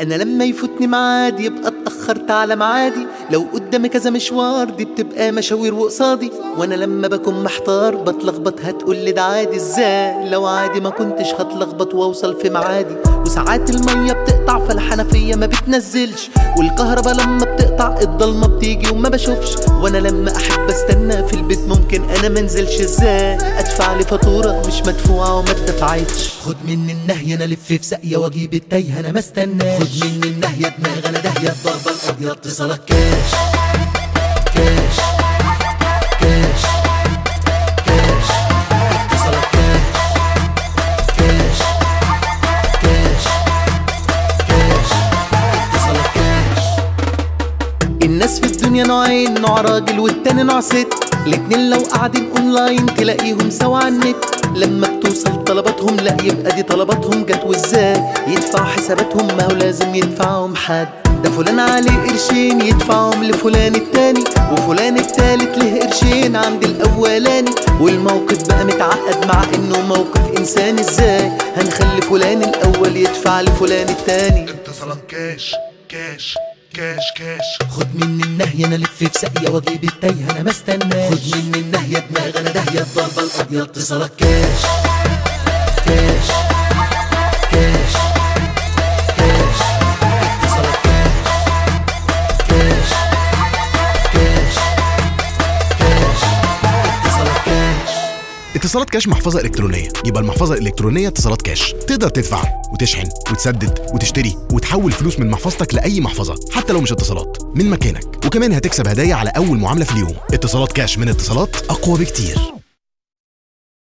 انا لما يفوتني ميعاد يبقى اتأخرت على ميعادي، لو قدامي كذا مشوار دي بتبقى مشاوير وقصادي، وانا لما بكون محتار بتلخبط هتقولي ده عادي. ازاي لو عادي ما كنتش هتلخبط واوصل في ميعادي. وساعات المية بتقطع فالحنفية ما بتنزلش، والكهرباء لما بتقطع الضلمة بتيجي وما بشوفش، وانا لما احب استنى في البيت ممكن انا منزلش. ازاي ادفع لي فاتورة مش مدفوعة وما اتدفعتش؟ خد مني النهي انا الف في ساقية واجيب التايه انا ما استناش. خد مني النهية دماغ انا داهية الضربة القاضية اتصالك كاش كاش كاش كاش اتصالك كاش كاش كاش كاش اتصالك كاش. الناس في الدنيا نوعين، نوع راجل والتاني نوع ست، الاتنين لو قاعدين اونلاين تلاقيهم سوا على النت، لما بتوصل طلباتهم لا يبقى دي طلباتهم جت. وازاي يدفعوا حساباتهم؟ ما هو لازم يدفعهم حد، ده فلان عليه قرشين يدفعهم لفلان التاني، وفلان التالت له قرشين عند الاولاني، والموقف بقى متعقد مع انه موقف انساني. ازاي هنخلي فلان الاول يدفع لفلان التاني؟ اتصالات كاش كاش كاش كاش. خد مني النهية انا الف في ساقية واجيب التايه انا ما استناش. خد مني النهية دماغ انا داهية الضربة القاضية اتصالك كاش كاش كاش كاش اتصالك كاش كاش كاش كاش اتصالك كاش. اتصالات كاش محفظة إلكترونية، يبقى المحفظة الإلكترونية اتصالات كاش. تقدر تدفع وتشحن وتسدد وتشتري وتحول فلوس من محفظتك لأي محفظة حتى لو مش اتصالات من مكانك، وكمان هتكسب هدايا على أول معاملة في اليوم. اتصالات كاش من اتصالات أقوى بكتير.